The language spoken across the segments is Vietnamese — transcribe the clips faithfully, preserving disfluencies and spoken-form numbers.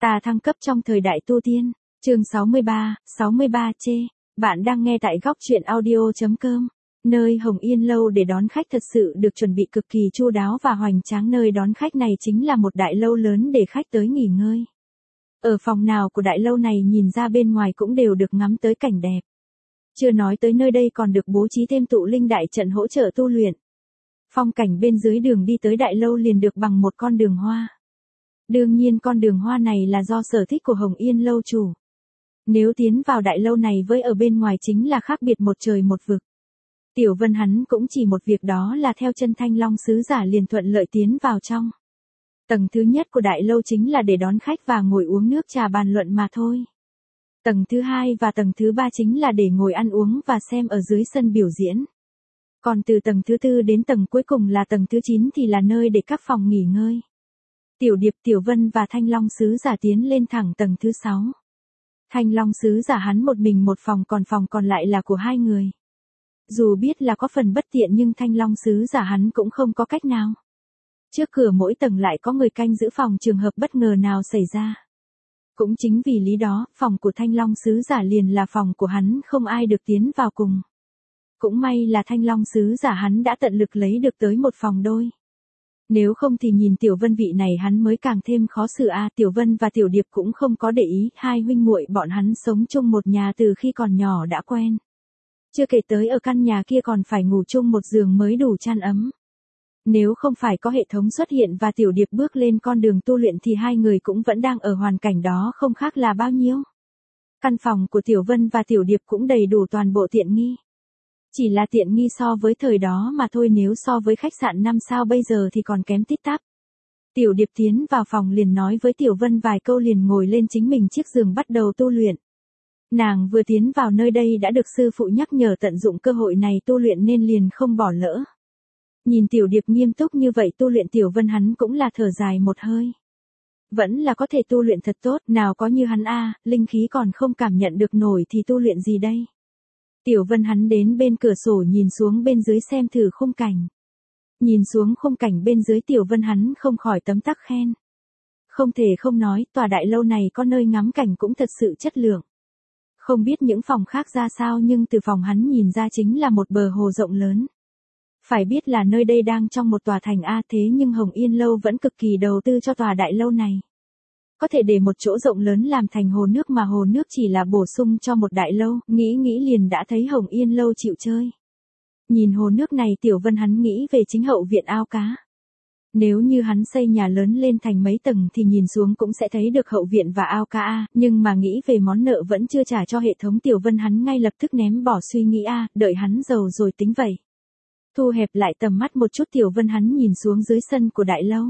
Ta thăng cấp trong thời đại tu tiên, chương sáu mươi ba, sáu mươi ba chê. Bạn đang nghe tại góc truyện audio chấm com, nơi Hồng Yên lâu để đón khách thật sự được chuẩn bị cực kỳ chu đáo và hoành tráng. Nơi đón khách này chính là một đại lâu lớn để khách tới nghỉ ngơi. Ở phòng nào của đại lâu này nhìn ra bên ngoài cũng đều được ngắm tới cảnh đẹp. Chưa nói tới nơi đây còn được bố trí thêm tụ linh đại trận hỗ trợ tu luyện. Phong cảnh bên dưới đường đi tới đại lâu liền được bằng một con đường hoa. Đương nhiên con đường hoa này là do sở thích của Hồng Yên lâu chủ. Nếu tiến vào đại lâu này với ở bên ngoài chính là khác biệt một trời một vực. Tiểu Vân hắn cũng chỉ một việc đó là theo chân Thanh Long sứ giả liền thuận lợi tiến vào trong. Tầng thứ nhất của đại lâu chính là để đón khách và ngồi uống nước trà bàn luận mà thôi. Tầng thứ hai và tầng thứ ba chính là để ngồi ăn uống và xem ở dưới sân biểu diễn. Còn từ tầng thứ tư đến tầng cuối cùng là tầng thứ chín thì là nơi để các phòng nghỉ ngơi. Tiểu Điệp, Tiểu Vân và Thanh Long sứ giả tiến lên thẳng tầng thứ sáu. Thanh Long sứ giả hắn một mình một phòng, còn phòng còn lại là của hai người. Dù biết là có phần bất tiện nhưng Thanh Long sứ giả hắn cũng không có cách nào. Trước cửa mỗi tầng lại có người canh giữ phòng trường hợp bất ngờ nào xảy ra. Cũng chính vì lý đó, phòng của Thanh Long sứ giả liền là phòng của hắn, không ai được tiến vào cùng. Cũng may là Thanh Long sứ giả hắn đã tận lực lấy được tới một phòng đôi. Nếu không thì nhìn Tiểu Vân vị này hắn mới càng thêm khó xử a. À, Tiểu Vân và Tiểu Điệp cũng không có để ý, hai huynh muội bọn hắn sống chung một nhà từ khi còn nhỏ đã quen. Chưa kể tới ở căn nhà kia còn phải ngủ chung một giường mới đủ chan ấm. Nếu không phải có hệ thống xuất hiện và Tiểu Điệp bước lên con đường tu luyện thì hai người cũng vẫn đang ở hoàn cảnh đó không khác là bao nhiêu. Căn phòng của Tiểu Vân và Tiểu Điệp cũng đầy đủ toàn bộ tiện nghi. Chỉ là tiện nghi so với thời đó mà thôi, nếu so với khách sạn năm sao bây giờ thì còn kém tít tắp. Tiểu Điệp tiến vào phòng liền nói với Tiểu Vân vài câu liền ngồi lên chính mình chiếc giường bắt đầu tu luyện. Nàng vừa tiến vào nơi đây đã được sư phụ nhắc nhở tận dụng cơ hội này tu luyện nên liền không bỏ lỡ. Nhìn Tiểu Điệp nghiêm túc như vậy tu luyện, Tiểu Vân hắn cũng là thở dài một hơi. Vẫn là có thể tu luyện thật tốt, nào có như hắn a, linh khí còn không cảm nhận được nổi thì tu luyện gì đây. Tiểu Vân hắn đến bên cửa sổ nhìn xuống bên dưới xem thử khung cảnh. Nhìn xuống khung cảnh bên dưới Tiểu Vân hắn không khỏi tấm tắc khen. Không thể không nói, tòa đại lâu này có nơi ngắm cảnh cũng thật sự chất lượng. Không biết những phòng khác ra sao nhưng từ phòng hắn nhìn ra chính là một bờ hồ rộng lớn. Phải biết là nơi đây đang trong một tòa thành A, thế nhưng Hồng Yên lâu vẫn cực kỳ đầu tư cho tòa đại lâu này. Có thể để một chỗ rộng lớn làm thành hồ nước mà hồ nước chỉ là bổ sung cho một đại lâu, nghĩ nghĩ liền đã thấy Hồng Yên lâu chịu chơi. Nhìn hồ nước này Tiểu Vân hắn nghĩ về chính hậu viện ao cá. Nếu như hắn xây nhà lớn lên thành mấy tầng thì nhìn xuống cũng sẽ thấy được hậu viện và ao cá a, nhưng mà nghĩ về món nợ vẫn chưa trả cho hệ thống Tiểu Vân hắn ngay lập tức ném bỏ suy nghĩ a, đợi hắn giàu rồi tính vậy. Thu hẹp lại tầm mắt một chút Tiểu Vân hắn nhìn xuống dưới sân của đại lâu.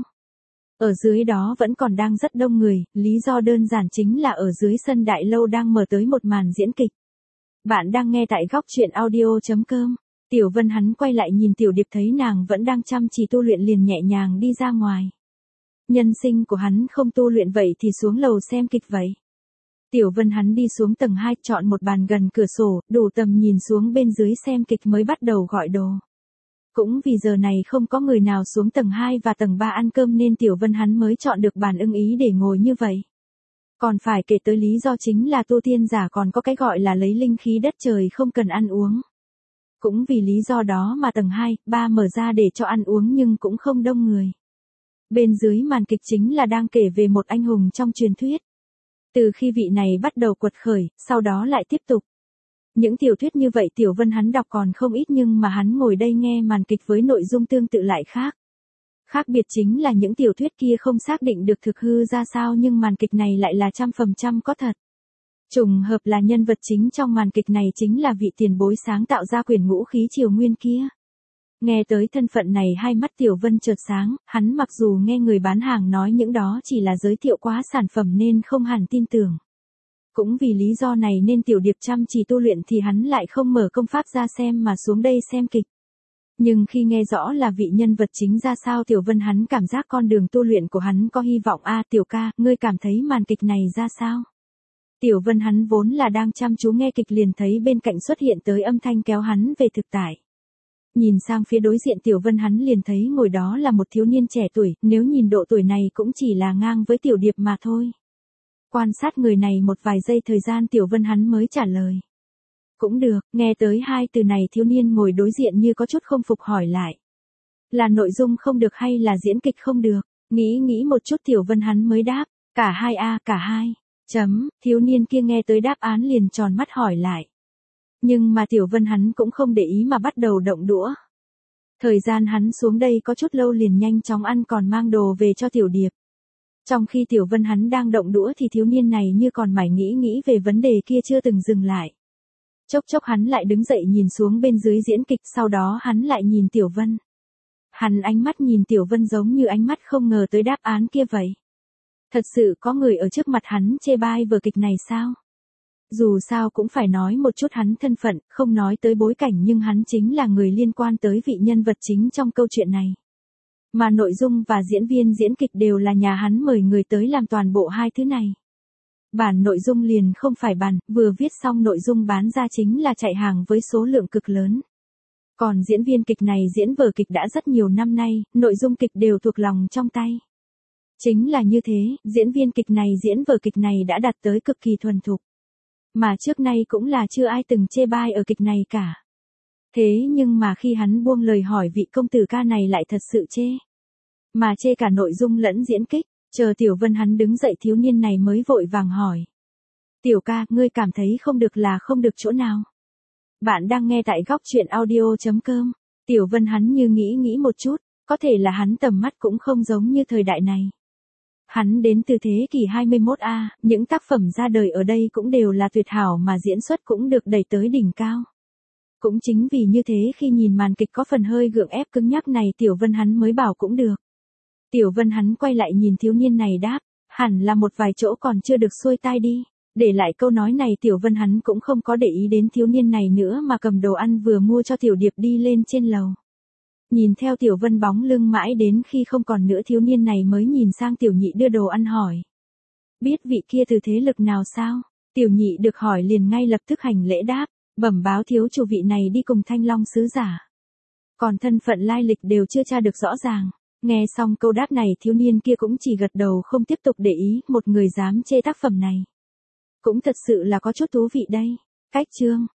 Ở dưới đó vẫn còn đang rất đông người, lý do đơn giản chính là ở dưới sân đại lâu đang mở tới một màn diễn kịch. Bạn đang nghe tại góc truyện audio chấm com. Tiểu Vân hắn quay lại nhìn Tiểu Điệp thấy nàng vẫn đang chăm chỉ tu luyện liền nhẹ nhàng đi ra ngoài. Nhân sinh của hắn không tu luyện vậy thì xuống lầu xem kịch vậy. Tiểu Vân hắn đi xuống tầng hai chọn một bàn gần cửa sổ, đủ tầm nhìn xuống bên dưới xem kịch mới bắt đầu gọi đồ. Cũng vì giờ này không có người nào xuống tầng hai và tầng ba ăn cơm nên Tiểu Vân hắn mới chọn được bàn ưng ý để ngồi như vậy. Còn phải kể tới lý do chính là tu tiên giả còn có cái gọi là lấy linh khí đất trời không cần ăn uống. Cũng vì lý do đó mà tầng hai, ba mở ra để cho ăn uống nhưng cũng không đông người. Bên dưới màn kịch chính là đang kể về một anh hùng trong truyền thuyết. Từ khi vị này bắt đầu quật khởi, sau đó lại tiếp tục. Những tiểu thuyết như vậy Tiểu Vân hắn đọc còn không ít nhưng mà hắn ngồi đây nghe màn kịch với nội dung tương tự lại khác. Khác biệt chính là những tiểu thuyết kia không xác định được thực hư ra sao nhưng màn kịch này lại là trăm phần trăm có thật. Trùng hợp là nhân vật chính trong màn kịch này chính là vị tiền bối sáng tạo ra quyển Ngũ Khí Triều Nguyên kia. Nghe tới thân phận này hai mắt Tiểu Vân chợt sáng, hắn mặc dù nghe người bán hàng nói những đó chỉ là giới thiệu quá sản phẩm nên không hẳn tin tưởng. Cũng vì lý do này nên Tiểu Điệp chăm chỉ tu luyện thì hắn lại không mở công pháp ra xem mà xuống đây xem kịch. Nhưng khi nghe rõ là vị nhân vật chính ra sao Tiểu Vân hắn cảm giác con đường tu luyện của hắn có hy vọng a. Tiểu ca, ngươi cảm thấy màn kịch này ra sao? Tiểu Vân hắn vốn là đang chăm chú nghe kịch liền thấy bên cạnh xuất hiện tới âm thanh kéo hắn về thực tại. Nhìn sang phía đối diện Tiểu Vân hắn liền thấy ngồi đó là một thiếu niên trẻ tuổi, nếu nhìn độ tuổi này cũng chỉ là ngang với Tiểu Điệp mà thôi. Quan sát người này một vài giây thời gian Tiểu Vân hắn mới trả lời. Cũng được, nghe tới hai từ này thiếu niên ngồi đối diện như có chút không phục hỏi lại. Là nội dung không được hay là diễn kịch không được? Nghĩ nghĩ một chút Tiểu Vân hắn mới đáp, cả hai a, cả hai. Chấm, thiếu niên kia nghe tới đáp án liền tròn mắt hỏi lại. Nhưng mà Tiểu Vân hắn cũng không để ý mà bắt đầu động đũa. Thời gian hắn xuống đây có chút lâu liền nhanh chóng ăn còn mang đồ về cho Tiểu Điệp. Trong khi Tiểu Vân hắn đang động đũa thì thiếu niên này như còn mải nghĩ nghĩ về vấn đề kia chưa từng dừng lại. Chốc chốc hắn lại đứng dậy nhìn xuống bên dưới diễn kịch, sau đó hắn lại nhìn Tiểu Vân. Hắn ánh mắt nhìn Tiểu Vân giống như ánh mắt không ngờ tới đáp án kia vậy. Thật sự có người ở trước mặt hắn chê bai vở kịch này sao? Dù sao cũng phải nói một chút hắn thân phận, không nói tới bối cảnh nhưng hắn chính là người liên quan tới vị nhân vật chính trong câu chuyện này. Mà nội dung và diễn viên diễn kịch đều là nhà hắn mời người tới làm toàn bộ hai thứ này. Bản nội dung liền không phải bản, vừa viết xong nội dung bán ra chính là chạy hàng với số lượng cực lớn. Còn diễn viên kịch này diễn vở kịch đã rất nhiều năm nay, nội dung kịch đều thuộc lòng trong tay. Chính là như thế, diễn viên kịch này diễn vở kịch này đã đạt tới cực kỳ thuần thục. Mà trước nay cũng là chưa ai từng chê bai ở kịch này cả. Thế nhưng mà khi hắn buông lời hỏi vị công tử ca này lại thật sự chê. Mà chê cả nội dung lẫn diễn kịch, chờ Tiểu Vân hắn đứng dậy thiếu niên này mới vội vàng hỏi. Tiểu ca, ngươi cảm thấy không được là không được chỗ nào? Bạn đang nghe tại góc truyện audio chấm com. Tiểu Vân hắn như nghĩ nghĩ một chút, có thể là hắn tầm mắt cũng không giống như thời đại này. Hắn đến từ thế kỷ hai mươi mốt A, những tác phẩm ra đời ở đây cũng đều là tuyệt hảo mà diễn xuất cũng được đẩy tới đỉnh cao. Cũng chính vì như thế khi nhìn màn kịch có phần hơi gượng ép cứng nhắc này Tiểu Vân hắn mới bảo cũng được. Tiểu Vân hắn quay lại nhìn thiếu niên này đáp, hẳn là một vài chỗ còn chưa được xuôi tai đi. Để lại câu nói này Tiểu Vân hắn cũng không có để ý đến thiếu niên này nữa mà cầm đồ ăn vừa mua cho Tiểu Điệp đi lên trên lầu. Nhìn theo Tiểu Vân bóng lưng mãi đến khi không còn nữa thiếu niên này mới nhìn sang Tiểu Nhị đưa đồ ăn hỏi. Biết vị kia từ thế lực nào sao? Tiểu Nhị được hỏi liền ngay lập tức hành lễ đáp, bẩm báo thiếu chủ vị này đi cùng Thanh Long sứ giả. Còn thân phận lai lịch đều chưa tra được rõ ràng. Nghe xong câu đáp này thiếu niên kia cũng chỉ gật đầu không tiếp tục để ý, một người dám chê tác phẩm này. Cũng thật sự là có chút thú vị đây. Cách chương.